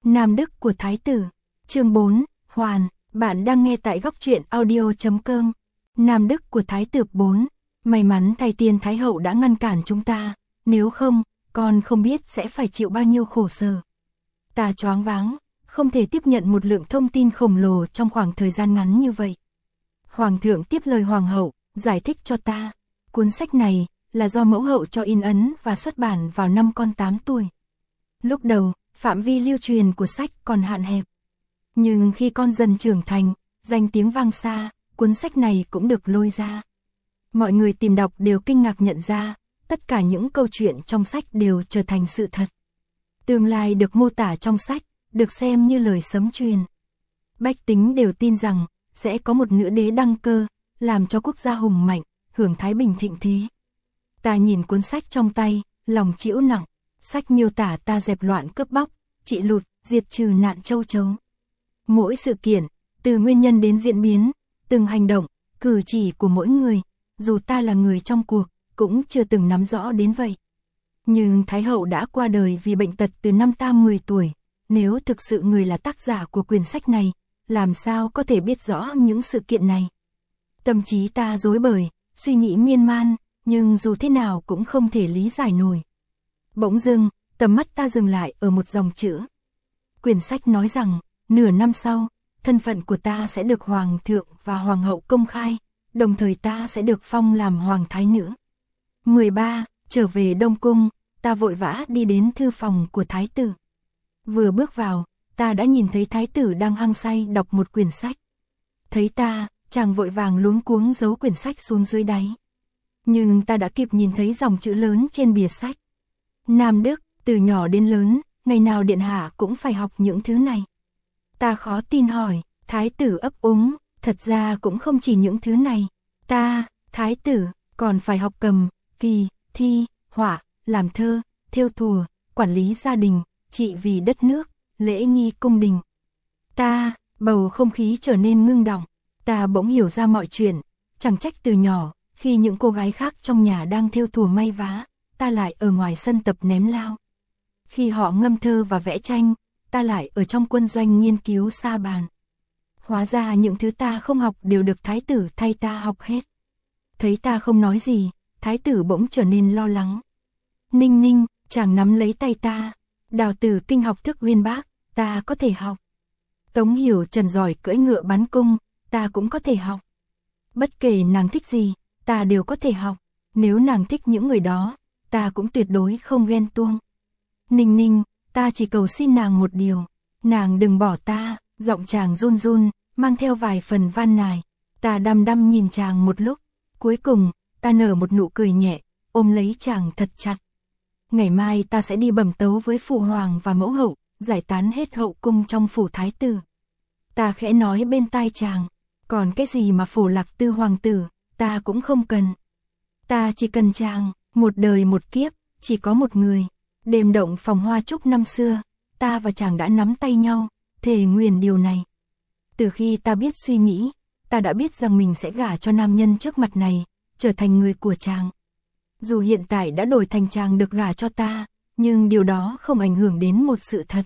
Nam đức của Thái tử. Chương 4, Hoàn, bạn đang nghe tại góc truyện audio.com. Nam đức của Thái tử 4. May mắn thay tiên Thái hậu đã ngăn cản chúng ta, nếu không, con không biết sẽ phải chịu bao nhiêu khổ sở. Ta choáng váng, không thể tiếp nhận một lượng thông tin khổng lồ trong khoảng thời gian ngắn như vậy. Hoàng thượng tiếp lời hoàng hậu, giải thích cho ta. Cuốn sách này là do mẫu hậu cho in ấn và xuất bản vào năm con 8 tuổi. Lúc đầu, phạm vi lưu truyền của sách còn hạn hẹp. Nhưng khi con dần trưởng thành, danh tiếng vang xa, cuốn sách này cũng được lôi ra. Mọi người tìm đọc đều kinh ngạc nhận ra, tất cả những câu chuyện trong sách đều trở thành sự thật. Tương lai được mô tả trong sách, được xem như lời sấm truyền. Bách tính đều tin rằng, sẽ có một nữ đế đăng cơ, làm cho quốc gia hùng mạnh, hưởng thái bình thịnh thế. Ta nhìn cuốn sách trong tay, lòng chịu nặng. Sách miêu tả ta dẹp loạn cướp bóc, trị lụt, diệt trừ nạn châu chấu. Mỗi sự kiện, từ nguyên nhân đến diễn biến, từng hành động, cử chỉ của mỗi người, dù ta là người trong cuộc, cũng chưa từng nắm rõ đến vậy. Nhưng Thái hậu đã qua đời vì bệnh tật từ năm ta 10 tuổi, nếu thực sự người là tác giả của quyển sách này, làm sao có thể biết rõ những sự kiện này. Tâm trí ta rối bời, suy nghĩ miên man, nhưng dù thế nào cũng không thể lý giải nổi. Bỗng dưng, tầm mắt ta dừng lại ở một dòng chữ. Quyển sách nói rằng, nửa năm sau, thân phận của ta sẽ được hoàng thượng và hoàng hậu công khai, đồng thời ta sẽ được phong làm hoàng thái nữ. 13. Trở về Đông Cung, ta vội vã đi đến thư phòng của thái tử. Vừa bước vào, ta đã nhìn thấy thái tử đang hăng say đọc một quyển sách. Thấy ta, chàng vội vàng luống cuống giấu quyển sách xuống dưới đáy. Nhưng ta đã kịp nhìn thấy dòng chữ lớn trên bìa sách. Nam đức, từ nhỏ đến lớn, ngày nào điện hạ cũng phải học những thứ này. Ta khó tin hỏi, thái tử ấp úng, thật ra cũng không chỉ những thứ này. Ta, thái tử, còn phải học cầm, kỳ, thi, họa, làm thơ, thêu thùa, quản lý gia đình, trị vì đất nước, lễ nghi cung đình. Ta, bầu không khí trở nên ngưng đọng. Ta bỗng hiểu ra mọi chuyện, chẳng trách từ nhỏ, khi những cô gái khác trong nhà đang thêu thùa may vá, ta lại ở ngoài sân tập ném lao. Khi họ ngâm thơ và vẽ tranh, ta lại ở trong quân doanh nghiên cứu sa bàn. Hóa ra những thứ ta không học đều được thái tử thay ta học hết. Thấy ta không nói gì, thái tử bỗng trở nên lo lắng. Ninh ninh, chàng nắm lấy tay ta. Đào Tử kinh học thức uyên bác, ta có thể học. Tống Hiểu Trần giỏi cưỡi ngựa bắn cung, ta cũng có thể học. Bất kể nàng thích gì, ta đều có thể học. Nếu nàng thích những người đó, ta cũng tuyệt đối không ghen tuông. Ninh ninh, ta chỉ cầu xin nàng một điều. Nàng đừng bỏ ta, giọng chàng run run, mang theo vài phần van nài. Ta đăm đăm nhìn chàng một lúc. Cuối cùng, ta nở một nụ cười nhẹ, ôm lấy chàng thật chặt. Ngày mai ta sẽ đi bẩm tấu với phụ hoàng và mẫu hậu, giải tán hết hậu cung trong phủ thái tử. Ta khẽ nói bên tai chàng, còn cái gì mà phổ lạc tư hoàng tử, ta cũng không cần. Ta chỉ cần chàng, một đời một kiếp, chỉ có một người. Đêm động phòng hoa trúc năm xưa, ta và chàng đã nắm tay nhau, thề nguyền điều này. Từ khi ta biết suy nghĩ, ta đã biết rằng mình sẽ gả cho nam nhân trước mặt này, trở thành người của chàng. Dù hiện tại đã đổi thành chàng được gả cho ta, nhưng điều đó không ảnh hưởng đến một sự thật.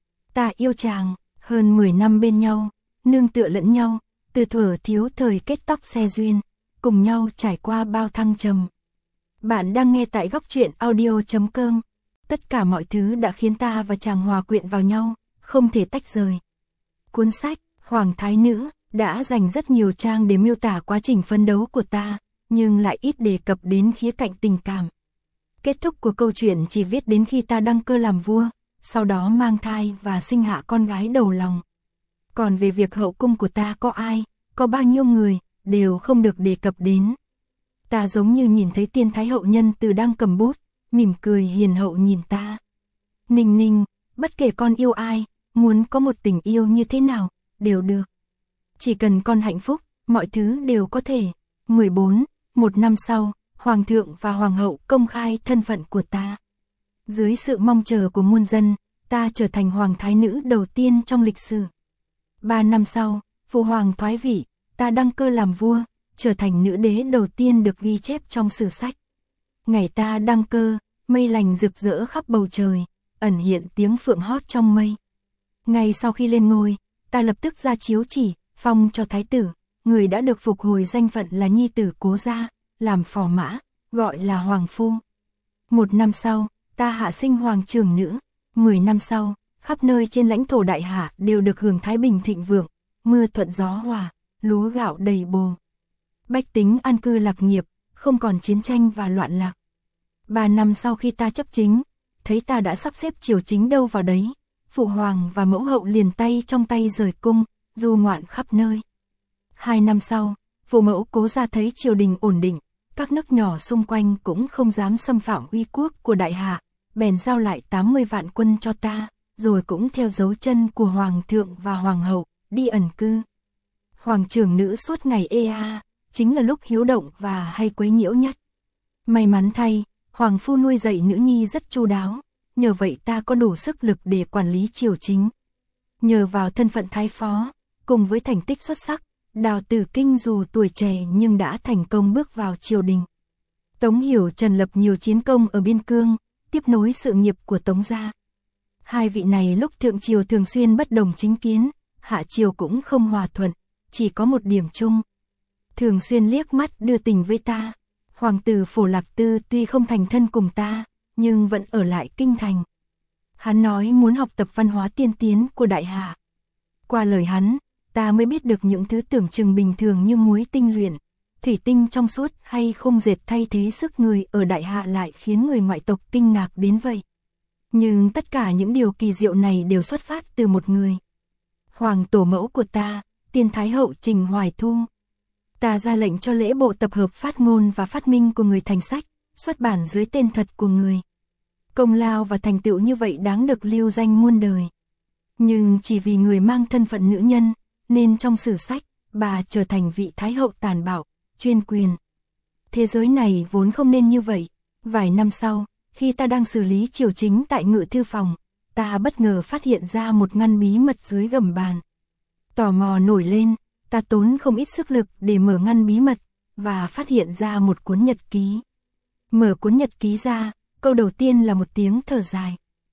Ta yêu chàng, hơn 10 năm bên nhau, nương tựa lẫn nhau, từ thuở thiếu thời kết tóc xe duyên, cùng nhau trải qua bao thăng trầm. Bạn đang nghe tại góc truyện audio.com. Tất cả mọi thứ đã khiến ta và chàng hòa quyện vào nhau, không thể tách rời. Cuốn sách, Hoàng Thái Nữ, đã dành rất nhiều trang để miêu tả quá trình phấn đấu của ta, nhưng lại ít đề cập đến khía cạnh tình cảm. Kết thúc của câu chuyện chỉ viết đến khi ta đăng cơ làm vua, sau đó mang thai và sinh hạ con gái đầu lòng. Còn về việc hậu cung của ta có ai, có bao nhiêu người, đều không được đề cập đến. Ta giống như nhìn thấy tiên thái hậu nhân từ đang cầm bút, mỉm cười hiền hậu nhìn ta. Ninh ninh, bất kể con yêu ai, muốn có một tình yêu như thế nào, đều được. Chỉ cần con hạnh phúc, mọi thứ đều có thể. 14. Một năm sau, Hoàng thượng và Hoàng hậu công khai thân phận của ta. Dưới sự mong chờ của muôn dân, ta trở thành Hoàng thái nữ đầu tiên trong lịch sử. 3 năm sau, Phụ hoàng thoái vị, ta đăng cơ làm vua, trở thành nữ đế đầu tiên được ghi chép trong sử sách. Ngày ta đăng cơ, mây lành rực rỡ khắp bầu trời, ẩn hiện tiếng phượng hót trong mây. Ngay sau khi lên ngôi, ta lập tức ra chiếu chỉ, phong cho thái tử, người đã được phục hồi danh phận là nhi tử Cố gia, làm phò mã, gọi là hoàng phu. 1 năm sau, ta hạ sinh hoàng trưởng nữ, 10 năm sau, khắp nơi trên lãnh thổ đại hạ đều được hưởng thái bình thịnh vượng, mưa thuận gió hòa, lúa gạo đầy bồ. Bách tính an cư lạc nghiệp, không còn chiến tranh và loạn lạc. 3 năm sau khi ta chấp chính, thấy ta đã sắp xếp triều chính đâu vào đấy, phụ hoàng và mẫu hậu liền tay trong tay rời cung, du ngoạn khắp nơi. 2 năm sau, phụ mẫu Cố gia thấy triều đình ổn định, các nước nhỏ xung quanh cũng không dám xâm phạm uy quốc của đại hạ, bèn giao lại 80 vạn quân cho ta, rồi cũng theo dấu chân của hoàng thượng và hoàng hậu, đi ẩn cư. Hoàng trưởng nữ suốt ngày chính là lúc hiếu động và hay quấy nhiễu nhất. May mắn thay, hoàng phu nuôi dạy nữ nhi rất chu đáo, nhờ vậy ta có đủ sức lực để quản lý triều chính. Nhờ vào thân phận thái phó, cùng với thành tích xuất sắc, Đào Tử Kinh dù tuổi trẻ nhưng đã thành công bước vào triều đình. Tống Hiểu Trần lập nhiều chiến công ở biên cương, tiếp nối sự nghiệp của Tống gia. Hai vị này lúc thượng triều thường xuyên bất đồng chính kiến, hạ triều cũng không hòa thuận, chỉ có một điểm chung. Thường xuyên liếc mắt đưa tình với ta. Hoàng tử Phổ Lạc Tư tuy không thành thân cùng ta, nhưng vẫn ở lại kinh thành. Hắn nói muốn học tập văn hóa tiên tiến của đại hạ. Qua lời hắn, ta mới biết được những thứ tưởng chừng bình thường như muối tinh luyện, thủy tinh trong suốt hay khung dệt thay thế sức người ở đại hạ lại khiến người ngoại tộc kinh ngạc đến vậy. Nhưng tất cả những điều kỳ diệu này đều xuất phát từ một người. Hoàng tổ mẫu của ta, Tiên Thái hậu Trình Hoài Thu. Ta ra lệnh cho lễ bộ tập hợp phát ngôn và phát minh của người thành sách, xuất bản dưới tên thật của người. Công lao và thành tựu như vậy đáng được lưu danh muôn đời. Nhưng chỉ vì người mang thân phận nữ nhân, nên trong sử sách, bà trở thành vị thái hậu tàn bạo, chuyên quyền. Thế giới này vốn không nên như vậy. Vài năm sau, khi ta đang xử lý triều chính tại ngự thư phòng, ta bất ngờ phát hiện ra một ngăn bí mật dưới gầm bàn. Tò mò nổi lên, ta tốn không ít sức lực để mở ngăn bí mật, và phát hiện ra một cuốn nhật ký. Mở cuốn nhật ký ra, câu đầu tiên là một tiếng thở dài.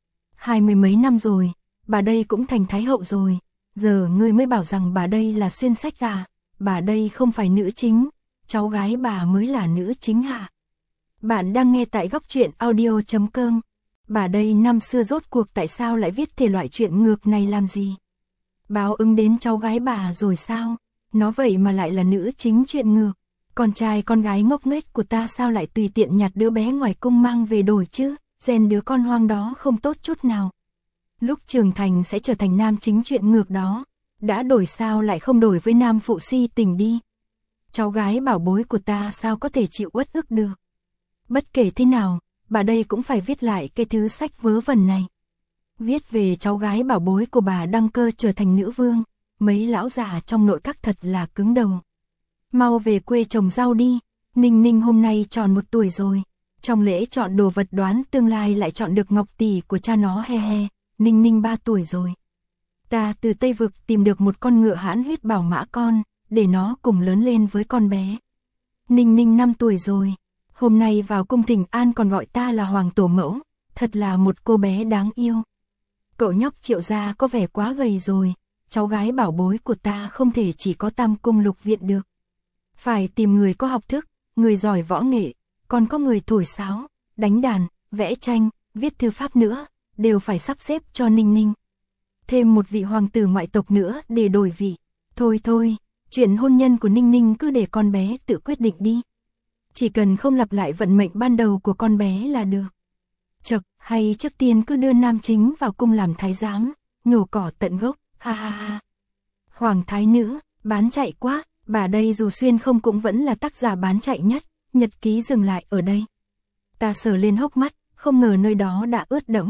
20 mấy năm rồi, bà đây cũng thành thái hậu rồi, giờ ngươi mới bảo rằng bà đây là xuyên sách à, bà đây không phải nữ chính, cháu gái bà mới là nữ chính hả? Bạn đang nghe tại góc truyện audio.com. Bà đây năm xưa rốt cuộc tại sao lại viết thể loại truyện ngược này làm gì? Báo ứng đến cháu gái bà rồi sao? Nó vậy mà lại là nữ chính truyện ngược. Con trai con gái ngốc nghếch của ta sao lại tùy tiện nhặt đứa bé ngoài cung mang về đổi chứ? Rèn đứa con hoang đó không tốt chút nào. Lúc trưởng thành sẽ trở thành nam chính truyện ngược đó. Đã đổi sao lại không đổi với nam phụ si tình đi? Cháu gái bảo bối của ta sao có thể chịu uất ức được? Bất kể thế nào, bà đây cũng phải viết lại cái thứ sách vớ vẩn này. Viết về cháu gái bảo bối của bà đăng cơ trở thành nữ vương, mấy lão già trong nội các thật là cứng đầu. Mau về quê trồng rau đi, Ninh Ninh hôm nay tròn 1 tuổi rồi. Trong lễ chọn đồ vật đoán tương lai lại chọn được ngọc tỷ của cha nó he he, Ninh Ninh 3 tuổi rồi. Ta từ Tây Vực tìm được một con ngựa hãn huyết bảo mã con, để nó cùng lớn lên với con bé. Ninh Ninh 5 tuổi rồi. Hôm nay vào cung thỉnh an còn gọi ta là hoàng tổ mẫu, thật là một cô bé đáng yêu. Cậu nhóc Triệu gia có vẻ quá gầy rồi, cháu gái bảo bối của ta không thể chỉ có tam cung lục viện được. Phải tìm người có học thức, người giỏi võ nghệ, còn có người thổi sáo, đánh đàn, vẽ tranh, viết thư pháp nữa, đều phải sắp xếp cho Ninh Ninh. Thêm một vị hoàng tử ngoại tộc nữa để đổi vị. Thôi thôi, chuyện hôn nhân của Ninh Ninh cứ để con bé tự quyết định đi. Chỉ cần không lặp lại vận mệnh ban đầu của con bé là được. Chật, hay trước tiên cứ đưa nam chính vào cung làm thái giám, nhổ cỏ tận gốc, ha ha ha. Hoàng thái nữ, bán chạy quá, bà đây dù xuyên không cũng vẫn là tác giả bán chạy nhất, nhật ký dừng lại ở đây. Ta sờ lên hốc mắt, không ngờ nơi đó đã ướt đẫm.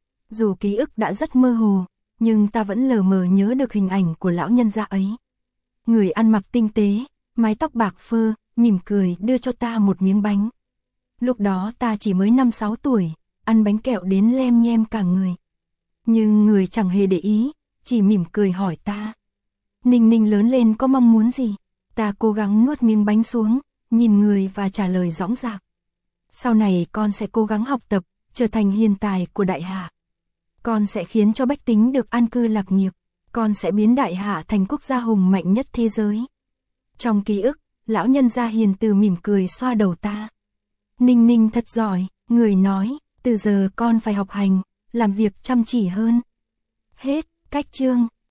Dù ký ức đã rất mơ hồ, nhưng ta vẫn lờ mờ nhớ được hình ảnh của lão nhân gia ấy. Người ăn mặc tinh tế, mái tóc bạc phơ, mỉm cười đưa cho ta một miếng bánh. Lúc đó ta chỉ mới 5-6 tuổi, ăn bánh kẹo đến lem nhem cả người. Nhưng người chẳng hề để ý, chỉ mỉm cười hỏi ta. Ninh Ninh lớn lên có mong muốn gì? Ta cố gắng nuốt miếng bánh xuống, nhìn người và trả lời dõng dạc. Sau này con sẽ cố gắng học tập, trở thành hiền tài của đại hạ. Con sẽ khiến cho bách tính được an cư lạc nghiệp. Con sẽ biến Đại Hạ thành quốc gia hùng mạnh nhất thế giới. Trong ký ức, lão nhân gia hiền từ mỉm cười xoa đầu ta. Ninh Ninh thật giỏi, người nói, từ giờ con phải học hành, làm việc chăm chỉ hơn. Hết, cách chương.